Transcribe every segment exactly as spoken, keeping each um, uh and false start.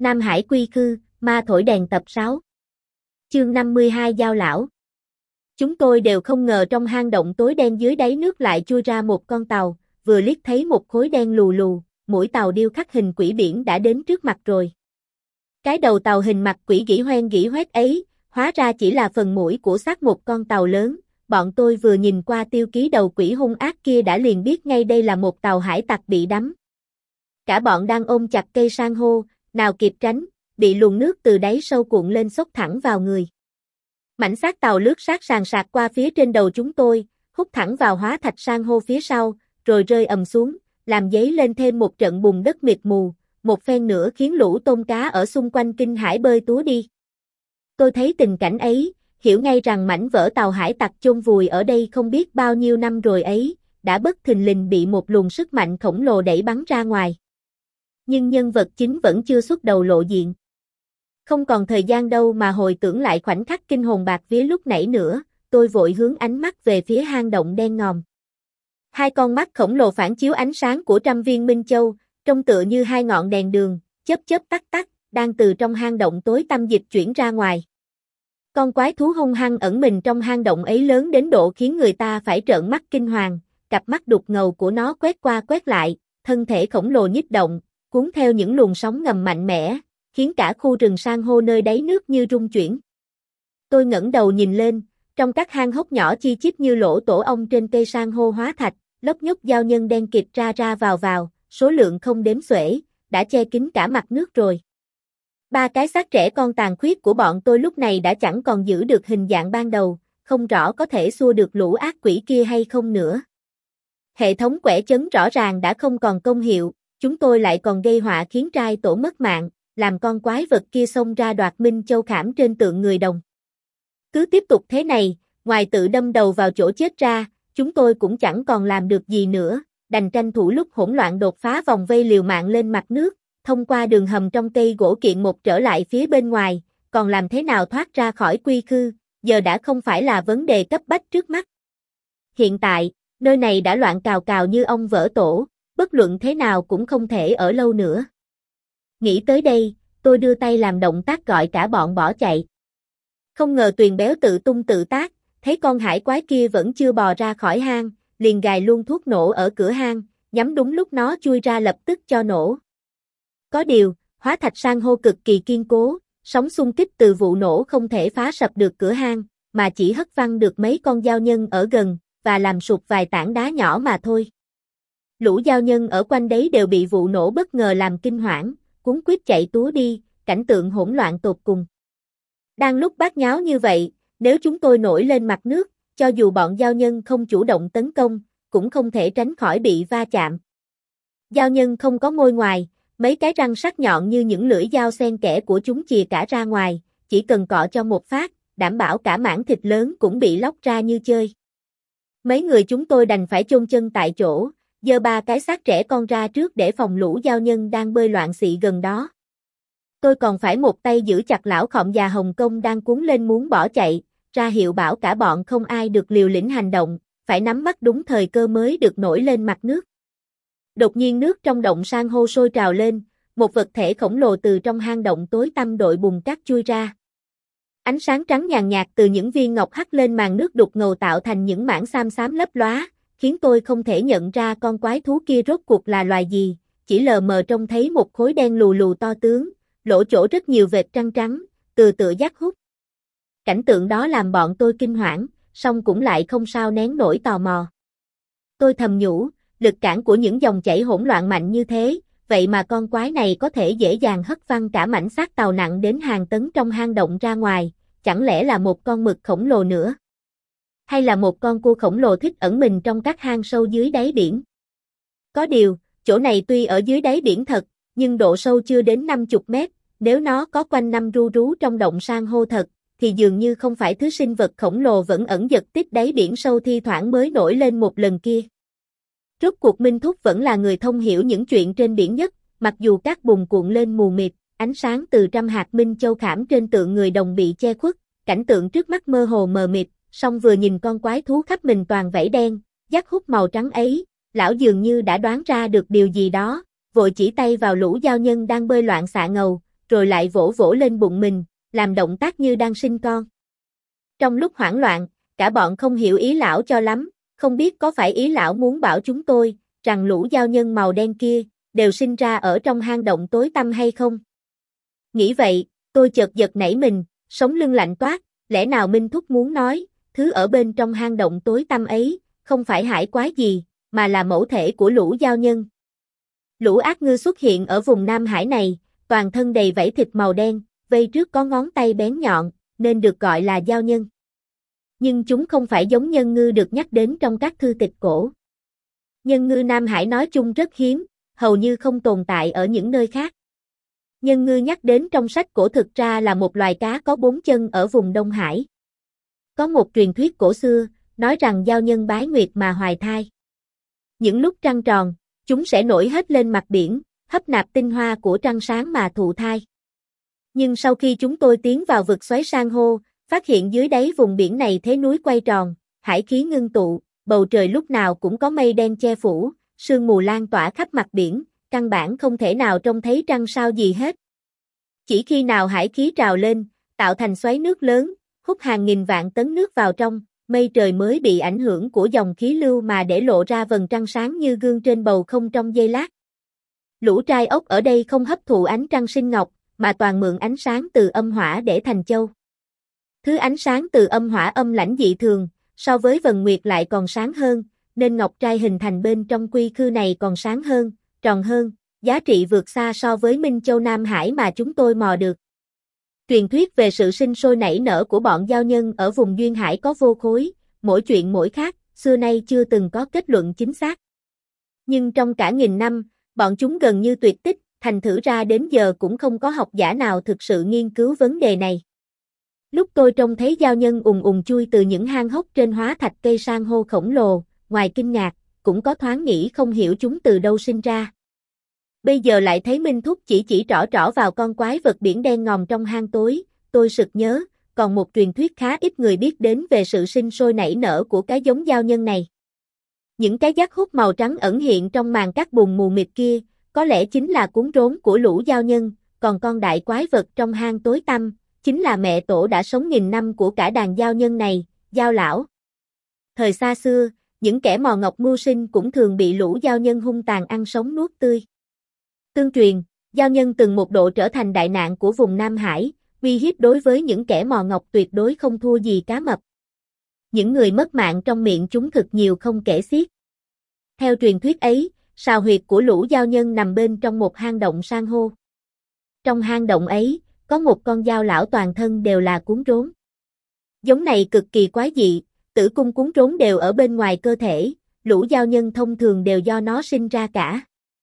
Nam Hải Quy Khư, Ma Thổi Đèn tập sáu. Chương năm mươi hai Giao Lão. Chúng tôi đều không ngờ trong hang động tối đen dưới đáy nước lại chui ra một con tàu, vừa liếc thấy một khối đen lù lù, mũi tàu điêu khắc hình quỷ biển đã đến trước mặt rồi. Cái đầu tàu hình mặt quỷ gỉ hoen gỉ hoét ấy, hóa ra chỉ là phần mũi của xác một con tàu lớn. Bọn tôi vừa nhìn qua tiêu ký đầu quỷ hung ác kia đã liền biết ngay đây là một tàu hải tặc bị đắm. Cả bọn đang ôm chặt cây san hô, nào kịp tránh, bị luồng nước từ đáy sâu cuộn lên xốc thẳng vào người. Mảnh xác tàu lướt sát sàn sạt qua phía trên đầu chúng tôi, hút thẳng vào hóa thạch san hô phía sau, rồi rơi ầm xuống, làm dấy lên thêm một trận bùn đất mịt mù, một phen nữa khiến lũ tôm cá ở xung quanh kinh hãi bơi túa đi. Tôi thấy tình cảnh ấy, hiểu ngay rằng mảnh vỡ tàu hải tặc chôn vùi ở đây không biết bao nhiêu năm rồi ấy, đã bất thình lình bị một luồng sức mạnh khổng lồ đẩy bắn ra ngoài. Nhưng nhân vật chính vẫn chưa xuất đầu lộ diện. Không còn thời gian đâu mà hồi tưởng lại khoảnh khắc kinh hồn bạt vía lúc nãy nữa, tôi vội hướng ánh mắt về phía hang động đen ngòm. Hai con mắt khổng lồ phản chiếu ánh sáng của trăm viên minh châu, trông tựa như hai ngọn đèn đường, chớp chớp tắt tắt, đang từ trong hang động tối tăm dịch chuyển ra ngoài. Con quái thú hung hăng ẩn mình trong hang động ấy lớn đến độ khiến người ta phải trợn mắt kinh hoàng, cặp mắt đục ngầu của nó quét qua quét lại, thân thể khổng lồ nhích động, cuốn theo những luồng sóng ngầm mạnh mẽ, khiến cả khu rừng san hô nơi đáy nước như rung chuyển. Tôi ngẩng đầu nhìn lên, trong các hang hốc nhỏ chi chít như lỗ tổ ong trên cây san hô hóa thạch, lốc nhúc giao nhân đen kịt ra ra vào vào, số lượng không đếm xuể, đã che kín cả mặt nước rồi. Ba cái xác trẻ con tàn khuyết của bọn tôi lúc này đã chẳng còn giữ được hình dạng ban đầu, không rõ có thể xua được lũ ác quỷ kia hay không nữa. Hệ thống quẻ chấn rõ ràng đã không còn công hiệu, chúng tôi lại còn gây họa khiến trai tổ mất mạng, làm con quái vật kia xông ra đoạt minh châu khảm trên tượng người đồng. Cứ tiếp tục thế này, ngoài tự đâm đầu vào chỗ chết ra, chúng tôi cũng chẳng còn làm được gì nữa, đành tranh thủ lúc hỗn loạn đột phá vòng vây liều mạng lên mặt nước, thông qua đường hầm trong cây gỗ kiện một trở lại phía bên ngoài, còn làm thế nào thoát ra khỏi quy khư, giờ đã không phải là vấn đề cấp bách trước mắt. Hiện tại, nơi này đã loạn cào cào như ong vỡ tổ, bất luận thế nào cũng không thể ở lâu nữa. Nghĩ tới đây, tôi đưa tay làm động tác gọi cả bọn bỏ chạy. Không ngờ Tuyền béo tự tung tự tác, thấy con hải quái kia vẫn chưa bò ra khỏi hang, liền gài luôn thuốc nổ ở cửa hang, nhắm đúng lúc nó chui ra lập tức cho nổ. Có điều, hóa thạch san hô cực kỳ kiên cố, sóng xung kích từ vụ nổ không thể phá sập được cửa hang, mà chỉ hất văng được mấy con giao nhân ở gần, và làm sụp vài tảng đá nhỏ mà thôi. Lũ giao nhân ở quanh đấy đều bị vụ nổ bất ngờ làm kinh hoảng, cuống quýt chạy túa đi, cảnh tượng hỗn loạn tột cùng. Đang lúc bát nháo như vậy, nếu chúng tôi nổi lên mặt nước, cho dù bọn giao nhân không chủ động tấn công, cũng không thể tránh khỏi bị va chạm. Giao nhân không có môi ngoài, mấy cái răng sắc nhọn như những lưỡi dao xen kẽ của chúng chìa cả ra ngoài, chỉ cần cọ cho một phát, đảm bảo cả mảng thịt lớn cũng bị lóc ra như chơi. Mấy người chúng tôi đành phải chôn chân tại chỗ, giơ ba cái xác trẻ con ra trước để phòng lũ giao nhân đang bơi loạn xị gần đó. Tôi còn phải một tay giữ chặt lão khọm già Hồng Kông đang cuốn lên muốn bỏ chạy, ra hiệu bảo cả bọn không ai được liều lĩnh hành động, phải nắm bắt đúng thời cơ mới được nổi lên mặt nước. Đột nhiên nước trong động san hô sôi trào lên, một vật thể khổng lồ từ trong hang động tối tăm đội bùn cát chui ra. Ánh sáng trắng nhàn nhạt từ những viên ngọc hắt lên màn nước đục ngầu tạo thành những mảng xám xám lấp lóa, khiến tôi không thể nhận ra con quái thú kia rốt cuộc là loài gì, chỉ lờ mờ trông thấy một khối đen lù lù to tướng, lỗ chỗ rất nhiều vệt trăng trắng, từ tựa giác hút. Cảnh tượng đó làm bọn tôi kinh hoảng, song cũng lại không sao nén nổi tò mò. Tôi thầm nhủ, lực cản của những dòng chảy hỗn loạn mạnh như thế, vậy mà con quái này có thể dễ dàng hất văng cả mảnh xác tàu nặng đến hàng tấn trong hang động ra ngoài, chẳng lẽ là một con mực khổng lồ nữa? Hay là một con cua khổng lồ thích ẩn mình trong các hang sâu dưới đáy biển? Có điều, chỗ này tuy ở dưới đáy biển thật, nhưng độ sâu chưa đến năm mươi mét, nếu nó có quanh năm ru rú trong động san hô thật, thì dường như không phải thứ sinh vật khổng lồ vẫn ẩn giật tích đáy biển sâu thi thoảng mới nổi lên một lần kia. Rốt cuộc Minh Thúc vẫn là người thông hiểu những chuyện trên biển nhất, mặc dù các bùn cuộn lên mù mịt, ánh sáng từ trăm hạt minh châu khảm trên tượng người đồng bị che khuất, cảnh tượng trước mắt mơ hồ mờ mịt, song vừa nhìn con quái thú khắp mình toàn vảy đen, dắt hút màu trắng ấy, lão dường như đã đoán ra được điều gì đó, vội chỉ tay vào lũ giao nhân đang bơi loạn xạ ngầu, rồi lại vỗ vỗ lên bụng mình, làm động tác như đang sinh con. Trong lúc hoảng loạn, cả bọn không hiểu ý lão cho lắm, không biết có phải ý lão muốn bảo chúng tôi, rằng lũ giao nhân màu đen kia, đều sinh ra ở trong hang động tối tăm hay không? Nghĩ vậy, tôi chợt giật nảy mình, sống lưng lạnh toát, lẽ nào Minh Thúc muốn nói, thứ ở bên trong hang động tối tăm ấy, không phải hải quái gì, mà là mẫu thể của lũ giao nhân. Lũ ác ngư xuất hiện ở vùng Nam Hải này, toàn thân đầy vảy thịt màu đen, vây trước có ngón tay bén nhọn, nên được gọi là giao nhân. Nhưng chúng không phải giống nhân ngư được nhắc đến trong các thư tịch cổ. Nhân ngư Nam Hải nói chung rất hiếm, hầu như không tồn tại ở những nơi khác. Nhân ngư nhắc đến trong sách cổ thực ra là một loài cá có bốn chân ở vùng Đông Hải. Có một truyền thuyết cổ xưa, nói rằng giao nhân bái nguyệt mà hoài thai. Những lúc trăng tròn, chúng sẽ nổi hết lên mặt biển, hấp nạp tinh hoa của trăng sáng mà thụ thai. Nhưng sau khi chúng tôi tiến vào vực xoáy san hô, phát hiện dưới đáy vùng biển này thế núi quay tròn, hải khí ngưng tụ, bầu trời lúc nào cũng có mây đen che phủ, sương mù lan tỏa khắp mặt biển, căn bản không thể nào trông thấy trăng sao gì hết. Chỉ khi nào hải khí trào lên, tạo thành xoáy nước lớn, hút hàng nghìn vạn tấn nước vào trong, mây trời mới bị ảnh hưởng của dòng khí lưu mà để lộ ra vầng trăng sáng như gương trên bầu không trong giây lát. Lũ trai ốc ở đây không hấp thụ ánh trăng sinh ngọc, mà toàn mượn ánh sáng từ âm hỏa để thành châu. Thứ ánh sáng từ âm hỏa âm lãnh dị thường, so với vầng nguyệt lại còn sáng hơn, nên ngọc trai hình thành bên trong quy khư này còn sáng hơn, tròn hơn, giá trị vượt xa so với Minh Châu Nam Hải mà chúng tôi mò được. Truyền thuyết về sự sinh sôi nảy nở của bọn giao nhân ở vùng duyên hải có vô khối, mỗi chuyện mỗi khác, xưa nay chưa từng có kết luận chính xác. Nhưng trong cả nghìn năm, bọn chúng gần như tuyệt tích, thành thử ra đến giờ cũng không có học giả nào thực sự nghiên cứu vấn đề này. Lúc tôi trông thấy giao nhân ùn ùn chui từ những hang hốc trên hóa thạch cây san hô khổng lồ, ngoài kinh ngạc, cũng có thoáng nghĩ không hiểu chúng từ đâu sinh ra. Bây giờ lại thấy Minh Thúc chỉ chỉ trỏ trỏ vào con quái vật biển đen ngòm trong hang tối, tôi sực nhớ, còn một truyền thuyết khá ít người biết đến về sự sinh sôi nảy nở của cái giống giao nhân này. Những cái giác hút màu trắng ẩn hiện trong màn cát bùn mù mịt kia, có lẽ chính là cuốn rốn của lũ giao nhân, còn con đại quái vật trong hang tối tăm, chính là mẹ tổ đã sống nghìn năm của cả đàn giao nhân này, giao lão. Thời xa xưa, những kẻ mò ngọc mưu sinh cũng thường bị lũ giao nhân hung tàn ăn sống nuốt tươi. Tương truyền, giao nhân từng một độ trở thành đại nạn của vùng Nam Hải, uy hiếp đối với những kẻ mò ngọc tuyệt đối không thua gì cá mập. Những người mất mạng trong miệng chúng thực nhiều không kể xiết. Theo truyền thuyết ấy, sào huyệt của lũ giao nhân nằm bên trong một hang động san hô. Trong hang động ấy, có một con dao lão toàn thân đều là cuốn rốn. Giống này cực kỳ quái dị, tử cung cuốn rốn đều ở bên ngoài cơ thể, lũ giao nhân thông thường đều do nó sinh ra cả.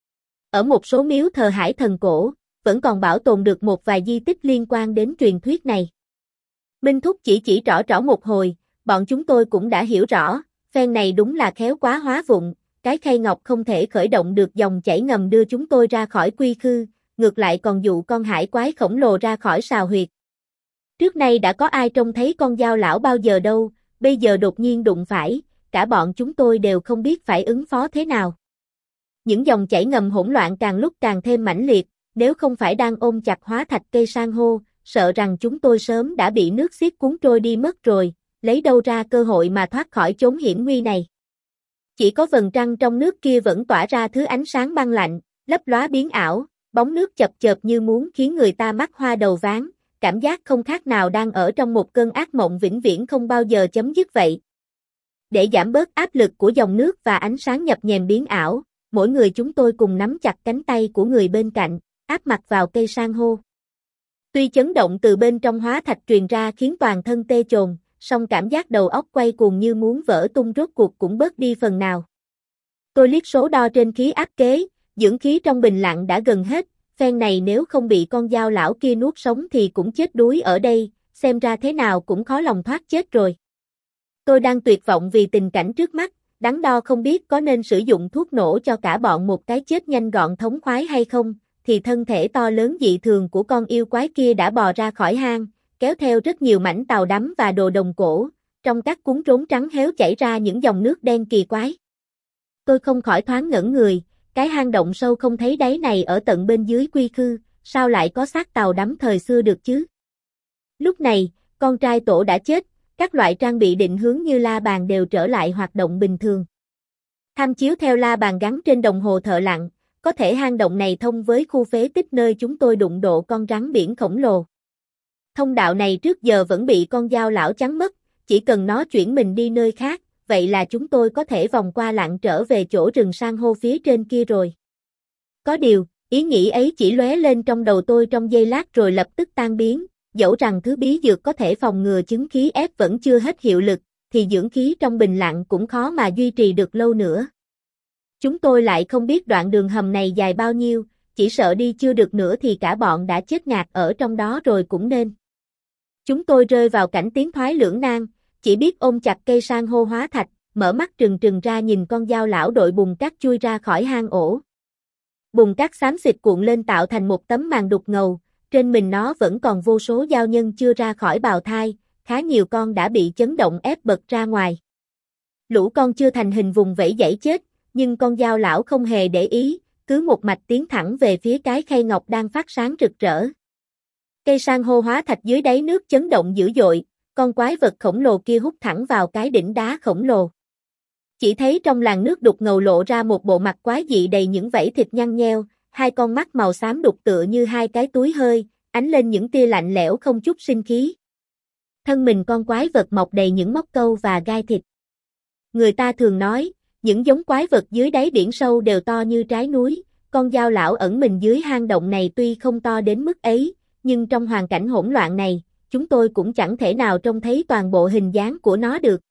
Ở một số miếu thờ hải thần cổ, vẫn còn bảo tồn được một vài di tích liên quan đến truyền thuyết này. Minh Thúc chỉ chỉ trỏ trỏ một hồi, bọn chúng tôi cũng đã hiểu rõ, phen này đúng là khéo quá hóa vụng, cái khay ngọc không thể khởi động được dòng chảy ngầm đưa chúng tôi ra khỏi quy khư, ngược lại còn dụ con hải quái khổng lồ ra khỏi sào huyệt. Trước nay đã có ai trông thấy con dao lão bao giờ đâu, bây giờ đột nhiên đụng phải, cả bọn chúng tôi đều không biết phải ứng phó thế nào. Những dòng chảy ngầm hỗn loạn càng lúc càng thêm mãnh liệt, nếu không phải đang ôm chặt hóa thạch cây san hô, sợ rằng chúng tôi sớm đã bị nước xiết cuốn trôi đi mất rồi, lấy đâu ra cơ hội mà thoát khỏi chốn hiểm nguy này. Chỉ có vầng trăng trong nước kia vẫn tỏa ra thứ ánh sáng băng lạnh, lấp lóa biến ảo, bóng nước chập chờn như muốn khiến người ta mắt hoa đầu váng, cảm giác không khác nào đang ở trong một cơn ác mộng vĩnh viễn không bao giờ chấm dứt vậy. Để giảm bớt áp lực của dòng nước và ánh sáng nhập nhèm biến ảo, mỗi người chúng tôi cùng nắm chặt cánh tay của người bên cạnh, áp mặt vào cây san hô. Tuy chấn động từ bên trong hóa thạch truyền ra khiến toàn thân tê chồn, song cảm giác đầu óc quay cuồng như muốn vỡ tung rốt cuộc cũng bớt đi phần nào. Tôi liếc số đo trên khí áp kế, dưỡng khí trong bình lặng đã gần hết, phen này nếu không bị con dao lão kia nuốt sống thì cũng chết đuối ở đây, xem ra thế nào cũng khó lòng thoát chết rồi. Tôi đang tuyệt vọng vì tình cảnh trước mắt, đắn đo không biết có nên sử dụng thuốc nổ cho cả bọn một cái chết nhanh gọn thống khoái hay không, thì thân thể to lớn dị thường của con yêu quái kia đã bò ra khỏi hang, kéo theo rất nhiều mảnh tàu đắm và đồ đồng cổ, trong các cuốn rốn trắng héo chảy ra những dòng nước đen kỳ quái. Tôi không khỏi thoáng ngẩn người, cái hang động sâu không thấy đáy này ở tận bên dưới quy khư, sao lại có xác tàu đắm thời xưa được chứ? Lúc này, con trai tổ đã chết, các loại trang bị định hướng như la bàn đều trở lại hoạt động bình thường. Tham chiếu theo la bàn gắn trên đồng hồ thợ lặn, có thể hang động này thông với khu phế tích nơi chúng tôi đụng độ con rắn biển khổng lồ. Thông đạo này trước giờ vẫn bị con dao lão chắn mất, chỉ cần nó chuyển mình đi nơi khác, vậy là chúng tôi có thể vòng qua lặn trở về chỗ rừng san hô phía trên kia rồi. Có điều, ý nghĩ ấy chỉ lóe lên trong đầu tôi trong giây lát rồi lập tức tan biến, dẫu rằng thứ bí dược có thể phòng ngừa chứng khí ép vẫn chưa hết hiệu lực, thì dưỡng khí trong bình lặng cũng khó mà duy trì được lâu nữa. Chúng tôi lại không biết đoạn đường hầm này dài bao nhiêu, chỉ sợ đi chưa được nữa thì cả bọn đã chết ngạt ở trong đó rồi cũng nên. Chúng tôi rơi vào cảnh tiến thoái lưỡng nan, chỉ biết ôm chặt cây san hô hóa thạch, mở mắt trừng trừng ra nhìn con dao lão đội bùn cát chui ra khỏi hang ổ. Bùn cát xám xịt cuộn lên tạo thành một tấm màn đục ngầu, trên mình nó vẫn còn vô số dao nhân chưa ra khỏi bào thai, khá nhiều con đã bị chấn động ép bật ra ngoài. Lũ con chưa thành hình vùng vẫy giãy chết, nhưng con dao lão không hề để ý, cứ một mạch tiến thẳng về phía cái khay ngọc đang phát sáng rực rỡ. Cây san hô hóa thạch dưới đáy nước chấn động dữ dội, con quái vật khổng lồ kia hút thẳng vào cái đỉnh đá khổng lồ. Chỉ thấy trong làn nước đục ngầu lộ ra một bộ mặt quái dị đầy những vảy thịt nhăn nheo, hai con mắt màu xám đục tựa như hai cái túi hơi, ánh lên những tia lạnh lẽo không chút sinh khí. Thân mình con quái vật mọc đầy những móc câu và gai thịt. Người ta thường nói, những giống quái vật dưới đáy biển sâu đều to như trái núi, con dao lão ẩn mình dưới hang động này tuy không to đến mức ấy, nhưng trong hoàn cảnh hỗn loạn này, chúng tôi cũng chẳng thể nào trông thấy toàn bộ hình dáng của nó được.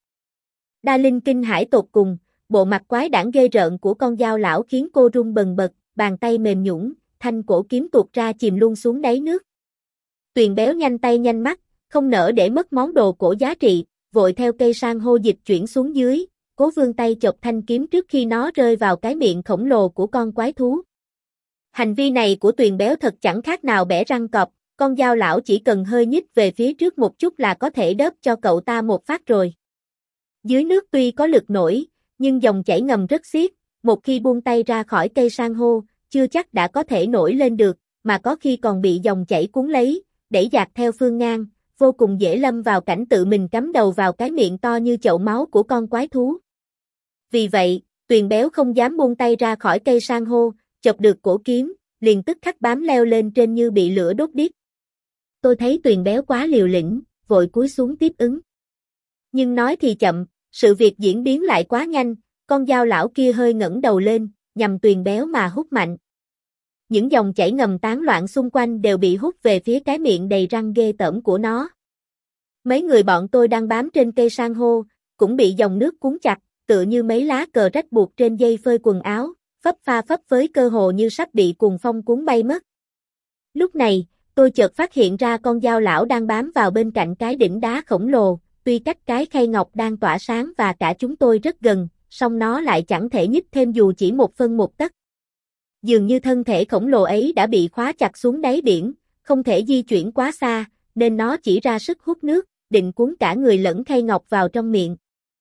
Đa Linh kinh hãi tột cùng, bộ mặt quái đản ghê rợn của con dao lão khiến cô run bần bật, bàn tay mềm nhũn, thanh cổ kiếm tuột ra chìm luôn xuống đáy nước. Tuyền béo nhanh tay nhanh mắt, không nỡ để mất món đồ cổ giá trị, vội theo cây san hô dịch chuyển xuống dưới, cố vươn tay chộp thanh kiếm trước khi nó rơi vào cái miệng khổng lồ của con quái thú. Hành vi này của Tuyền béo thật chẳng khác nào bẻ răng cọp, con dao lão chỉ cần hơi nhích về phía trước một chút là có thể đớp cho cậu ta một phát rồi. Dưới nước tuy có lực nổi, nhưng dòng chảy ngầm rất xiết, một khi buông tay ra khỏi cây san hô, chưa chắc đã có thể nổi lên được, mà có khi còn bị dòng chảy cuốn lấy, đẩy dạt theo phương ngang, vô cùng dễ lâm vào cảnh tự mình cắm đầu vào cái miệng to như chậu máu của con quái thú. Vì vậy, Tuyền béo không dám buông tay ra khỏi cây san hô, chộp được cổ kiếm, liền tức khắc bám leo lên trên như bị lửa đốt điếc. Tôi thấy Tuyền béo quá liều lĩnh, vội cúi xuống tiếp ứng. Nhưng nói thì chậm, sự việc diễn biến lại quá nhanh, con dao lão kia hơi ngẩng đầu lên, nhằm Tuyền béo mà hút mạnh. Những dòng chảy ngầm tán loạn xung quanh đều bị hút về phía cái miệng đầy răng ghê tởm của nó. Mấy người bọn tôi đang bám trên cây san hô, cũng bị dòng nước cuốn chặt, tựa như mấy lá cờ rách buộc trên dây phơi quần áo, phấp pha phấp với cơ hồ như sắp bị cuồng phong cuốn bay mất. Lúc này, tôi chợt phát hiện ra con dao lão đang bám vào bên cạnh cái đỉnh đá khổng lồ, tuy cách cái khay ngọc đang tỏa sáng và cả chúng tôi rất gần, song nó lại chẳng thể nhích thêm dù chỉ một phân một tấc. Dường như thân thể khổng lồ ấy đã bị khóa chặt xuống đáy biển, không thể di chuyển quá xa, nên nó chỉ ra sức hút nước, định cuốn cả người lẫn khay ngọc vào trong miệng.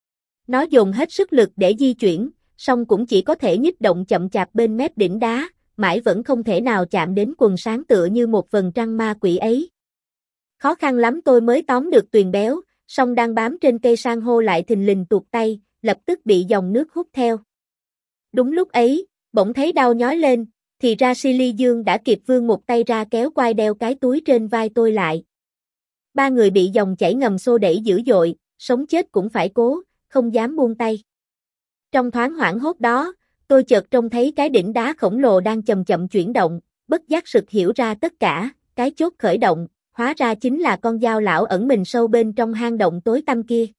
Nó dồn hết sức lực để di chuyển, song cũng chỉ có thể nhích động chậm chạp bên mép đỉnh đá, mãi vẫn không thể nào chạm đến quần sáng tựa như một vầng trăng ma quỷ ấy. Khó khăn lắm tôi mới tóm được Tuyền béo, song đang bám trên cây san hô lại thình lình tuột tay, lập tức bị dòng nước hút theo. Đúng lúc ấy, bỗng thấy đau nhói lên, thì ra Silly Dương đã kịp vươn một tay ra kéo quai đeo cái túi trên vai tôi lại. Ba người bị dòng chảy ngầm xô đẩy dữ dội, sống chết cũng phải cố, không dám buông tay. Trong thoáng hoảng hốt đó, tôi chợt trông thấy cái đỉnh đá khổng lồ đang chậm chậm chuyển động, bất giác sực hiểu ra tất cả, cái chốt khởi động, hóa ra chính là con dao lão ẩn mình sâu bên trong hang động tối tăm kia.